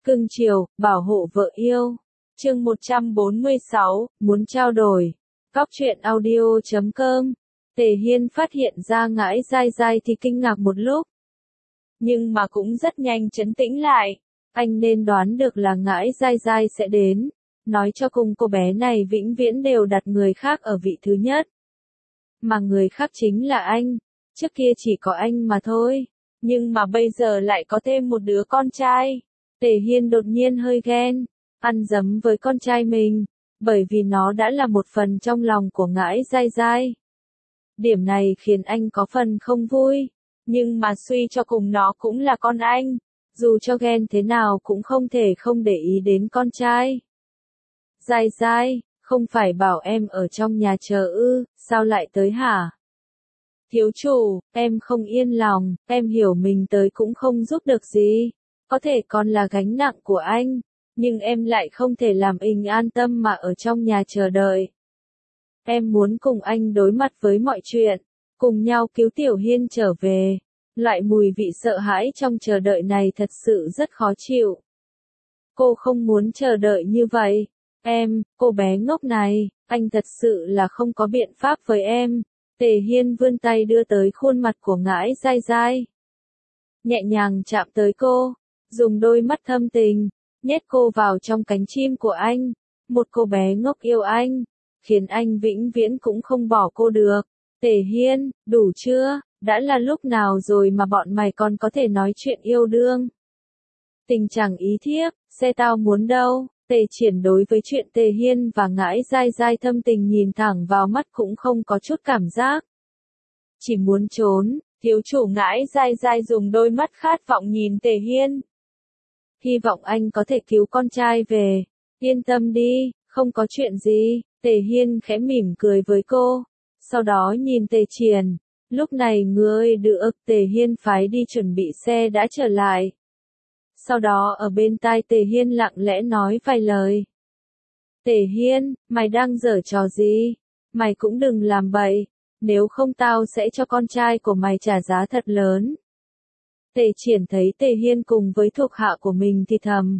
Cưng chiều, bảo hộ vợ yêu. Chương 146, muốn trao đổi. Góc truyện audio.com. Tề Hiên phát hiện ra Ngãi Dai Dai thì kinh ngạc một lúc. Nhưng mà cũng rất nhanh trấn tĩnh lại. Anh nên đoán được là Ngãi Dai Dai sẽ đến. Nói cho cùng cô bé này vĩnh viễn đều đặt người khác ở vị thứ nhất. Mà người khác chính là anh. Trước kia chỉ có anh mà thôi. Nhưng mà bây giờ lại có thêm một đứa con trai. Tề Hiên đột nhiên hơi ghen, ăn dấm với con trai mình, bởi vì nó đã là một phần trong lòng của Ngãi Dai Dai. Điểm này khiến anh có phần không vui, nhưng mà suy cho cùng nó cũng là con anh, dù cho ghen thế nào cũng không thể không để ý đến con trai. Dai Dai, không phải bảo em ở trong nhà chờ ư, sao lại tới hả? Thiếu chủ, em không yên lòng, em hiểu mình tới cũng không giúp được gì. Có thể còn là gánh nặng của anh, nhưng em lại không thể làm anh an tâm mà ở trong nhà chờ đợi. Em muốn cùng anh đối mặt với mọi chuyện, cùng nhau cứu Tiểu Hiên trở về. Loại mùi vị sợ hãi trong chờ đợi này thật sự rất khó chịu. Cô không muốn chờ đợi như vậy. Cô bé ngốc này, anh thật sự là không có biện pháp với em. Tề Hiên vươn tay đưa tới khuôn mặt của Ngãi Dai Dai. Nhẹ nhàng chạm tới cô. Dùng đôi mắt thâm tình, nhét cô vào trong cánh chim của anh. Một cô bé ngốc yêu anh, khiến anh vĩnh viễn cũng không bỏ cô được. Tề Hiên, đủ chưa? Đã là lúc nào rồi mà bọn mày còn có thể nói chuyện yêu đương? Tình chẳng ý thiếp, xe tao muốn đâu? Tề Triển đối với chuyện Tề Hiên và Ngãi Dai Dai thâm tình nhìn thẳng vào mắt cũng không có chút cảm giác. Chỉ muốn trốn, thiếu chủ Ngãi Dai Dai dùng đôi mắt khát vọng nhìn Tề Hiên. Hy vọng anh có thể cứu con trai về. Yên tâm đi, không có chuyện gì. Tề Hiên khẽ mỉm cười với cô. Sau đó nhìn Tề Triển. Lúc này người được Tề Hiên phái đi chuẩn bị xe đã trở lại. Sau đó ở bên tai Tề Hiên lặng lẽ nói vài lời. Tề Hiên, mày đang giở trò gì? Mày cũng đừng làm bậy. Nếu không tao sẽ cho con trai của mày trả giá thật lớn. Tề Triển thấy Tề Hiên cùng với thuộc hạ của mình thì thầm.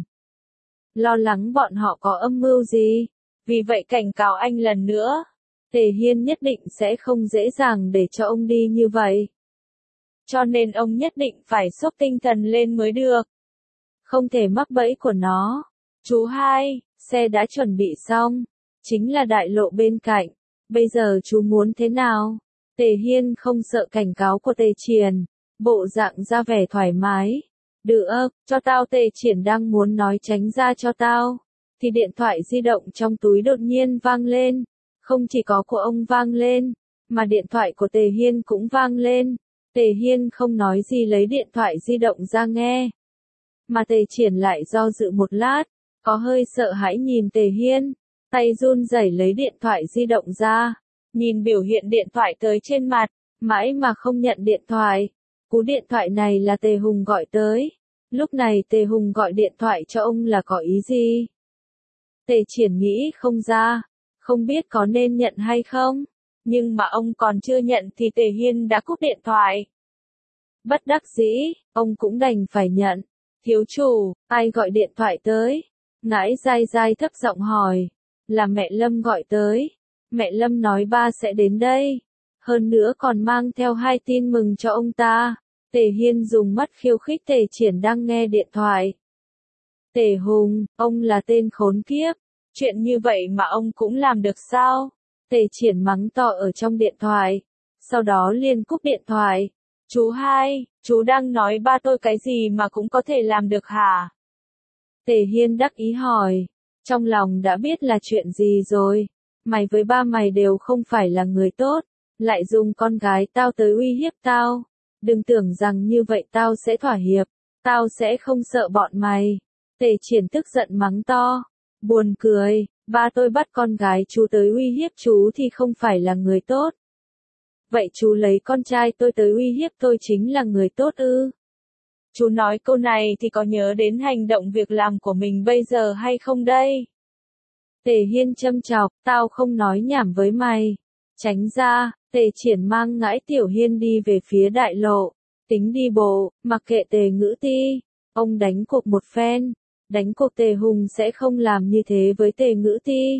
Lo lắng bọn họ có âm mưu gì, vì vậy cảnh cáo anh lần nữa. Tề Hiên nhất định sẽ không dễ dàng để cho ông đi như vậy. Cho nên ông nhất định phải xốc tinh thần lên mới được. Không thể mắc bẫy của nó. Chú hai, xe đã chuẩn bị xong. Chính là đại lộ bên cạnh. Bây giờ chú muốn thế nào? Tề Hiên không sợ cảnh cáo của Tề Triển. Bộ dạng ra vẻ thoải mái. Được, cho tao. Tề Triển đang muốn nói tránh ra cho tao. Thì điện thoại di động trong túi đột nhiên vang lên. Không chỉ có của ông vang lên, mà điện thoại của Tề Hiên cũng vang lên. Tề Hiên không nói gì lấy điện thoại di động ra nghe. Mà Tề Triển lại do dự một lát, có hơi sợ hãi nhìn Tề Hiên. Tay run rẩy lấy điện thoại di động ra. Nhìn biểu hiện điện thoại tới trên mặt, mãi mà không nhận điện thoại. Cú điện thoại này là Tề Hùng gọi tới. Lúc này Tề Hùng gọi điện thoại cho ông là có ý gì? Tề Triển nghĩ không ra, không biết có nên nhận hay không. Nhưng mà ông còn chưa nhận thì Tề Hiên đã cúp điện thoại. Bất đắc dĩ, ông cũng đành phải nhận. Thiếu chủ, ai gọi điện thoại tới? Ngãi Dai Dai thấp giọng hỏi. Là mẹ Lâm gọi tới. Mẹ Lâm nói ba sẽ đến đây. Hơn nữa còn mang theo 2 tin mừng cho ông ta. Tề Hiên dùng mắt khiêu khích Tề Triển đang nghe điện thoại. Tề Hùng, ông là tên khốn kiếp. Chuyện như vậy mà ông cũng làm được sao? Tề Triển mắng to ở trong điện thoại. Sau đó liền cúp điện thoại. Chú hai, chú đang nói ba tôi cái gì mà cũng có thể làm được hả? Tề Hiên đắc ý hỏi. Trong lòng đã biết là chuyện gì rồi. Mày với ba mày đều không phải là người tốt. Lại dùng con gái tao tới uy hiếp tao. Đừng tưởng rằng như vậy tao sẽ thỏa hiệp. Tao sẽ không sợ bọn mày. Tề Triển tức giận mắng to. Buồn cười, ba tôi bắt con gái chú tới uy hiếp chú thì không phải là người tốt. Vậy chú lấy con trai tôi tới uy hiếp tôi chính là người tốt ư? Chú nói câu này thì có nhớ đến hành động việc làm của mình bây giờ hay không đây? Tề Hiên châm chọc, tao không nói nhảm với mày. Tránh ra. Tề Triển mang Ngãi Tiểu Hiên đi về phía đại lộ. Tính đi bộ, mặc kệ Tề Ngữ Ti. Ông đánh cuộc một phen. đánh cuộc Tề Hùng sẽ không làm như thế với Tề Ngữ Ti.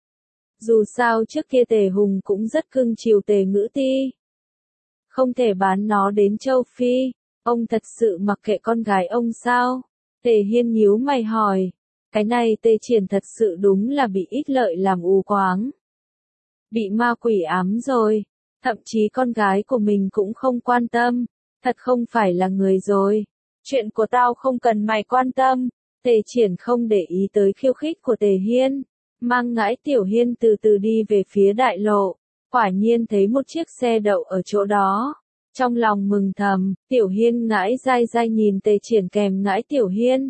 Dù sao trước kia Tề Hùng cũng rất cưng chiều Tề Ngữ Ti. Không thể bán nó đến châu Phi, ông thật sự mặc kệ con gái ông sao? Tề Hiên nhíu mày hỏi, cái này Tề Triển thật sự đúng là bị ích lợi làm u quáng. Bị ma quỷ ám rồi, thậm chí con gái của mình cũng không quan tâm, thật không phải là người rồi. Chuyện của tao không cần mày quan tâm. Tề Triển không để ý tới khiêu khích của Tề Hiên, mang Ngãi Tiểu Hiên từ từ đi về phía đại lộ, quả nhiên thấy một chiếc xe đậu ở chỗ đó. Trong lòng mừng thầm, Tiểu Hiên Ngãi dai dai nhìn Tề Triển kèm Ngãi Tiểu Hiên.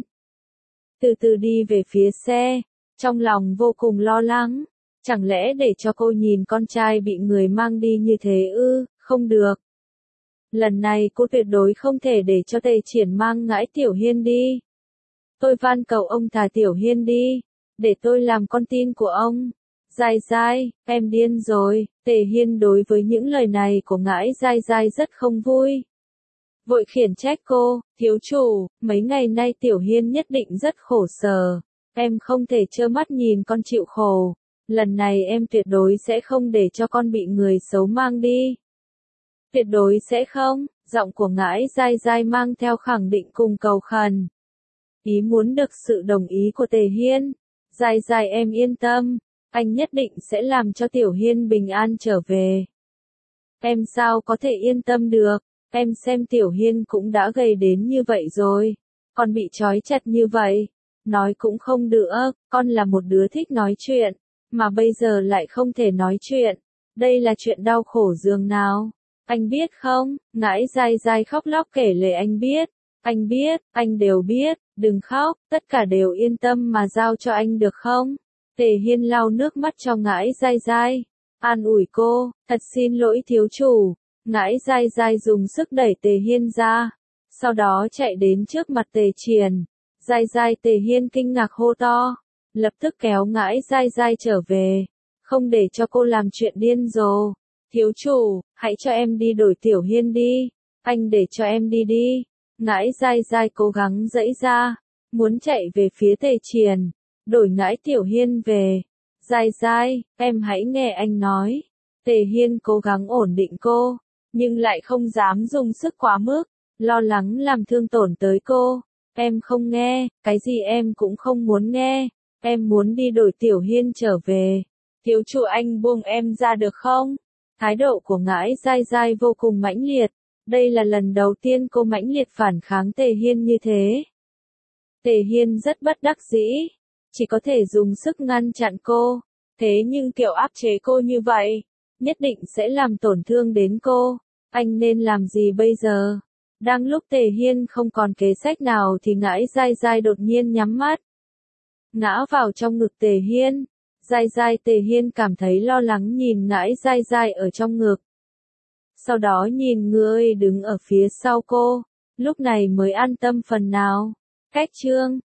Từ từ đi về phía xe, trong lòng vô cùng lo lắng, chẳng lẽ để cho cô nhìn con trai bị người mang đi như thế ư, không được. Lần này cô tuyệt đối không thể để cho Tề Triển mang Ngãi Tiểu Hiên đi. Tôi van cầu ông thả Tiểu Hiên đi, để tôi làm con tin của ông. Dai dai, em điên rồi. Tề Hiên đối với những lời này của Ngãi dai dai rất không vui. Vội khiển trách cô, thiếu chủ, mấy ngày nay Tiểu Hiên nhất định rất khổ sở. Em không thể trơ mắt nhìn con chịu khổ. Lần này em tuyệt đối sẽ không để cho con bị người xấu mang đi. Tuyệt đối sẽ không, giọng của Ngãi dai dai mang theo khẳng định cùng cầu khẩn. Ý muốn được sự đồng ý của Tề Hiên. Dai dai em yên tâm, anh nhất định sẽ làm cho Tiểu Hiên bình an trở về. Em sao có thể yên tâm được, em xem Tiểu Hiên cũng đã gầy đến như vậy rồi, còn bị trói chặt như vậy. Nói cũng không được, con là một đứa thích nói chuyện, mà bây giờ lại không thể nói chuyện. Đây là chuyện đau khổ giường nào. Anh biết không, Ngãi dai dai khóc lóc kể lể anh biết. Anh biết, anh đều biết, đừng khóc, tất cả đều yên tâm mà giao cho anh được không? Tề Hiên lau nước mắt cho Ngãi dai dai, an ủi cô, thật xin lỗi thiếu chủ. Ngãi dai dai dùng sức đẩy Tề Hiên ra, sau đó chạy đến trước mặt Tề Triển. Dai dai Tề Hiên kinh ngạc hô to, lập tức kéo Ngãi dai dai trở về, không để cho cô làm chuyện điên rồ. Thiếu chủ, hãy cho em đi đổi Tiểu Hiên đi, anh để cho em đi đi. Ngãi dai dai cố gắng giãy ra, muốn chạy về phía Tề Triển, đổi Ngãi Tiểu Hiên về. Dai dai, em hãy nghe anh nói. Tề Hiên cố gắng ổn định cô, nhưng lại không dám dùng sức quá mức, lo lắng làm thương tổn tới cô. Em không nghe, cái gì em cũng không muốn nghe, em muốn đi đổi Tiểu Hiên trở về. Thiếu chủ anh buông em ra được không? Thái độ của Ngãi dai dai vô cùng mãnh liệt. Đây là lần đầu tiên cô mãnh liệt phản kháng Tề Hiên như thế. Tề Hiên rất bất đắc dĩ, chỉ có thể dùng sức ngăn chặn cô. Thế nhưng kiểu áp chế cô như vậy, nhất định sẽ làm tổn thương đến cô. Anh nên làm gì bây giờ? Đang lúc Tề Hiên không còn kế sách nào thì Ngãi dai dai đột nhiên nhắm mắt, ngã vào trong ngực Tề Hiên. Dai dai Tề Hiên cảm thấy lo lắng nhìn Ngãi dai dai ở trong ngực. Sau đó nhìn người đứng ở phía sau cô, lúc này mới an tâm phần nào. Cách chương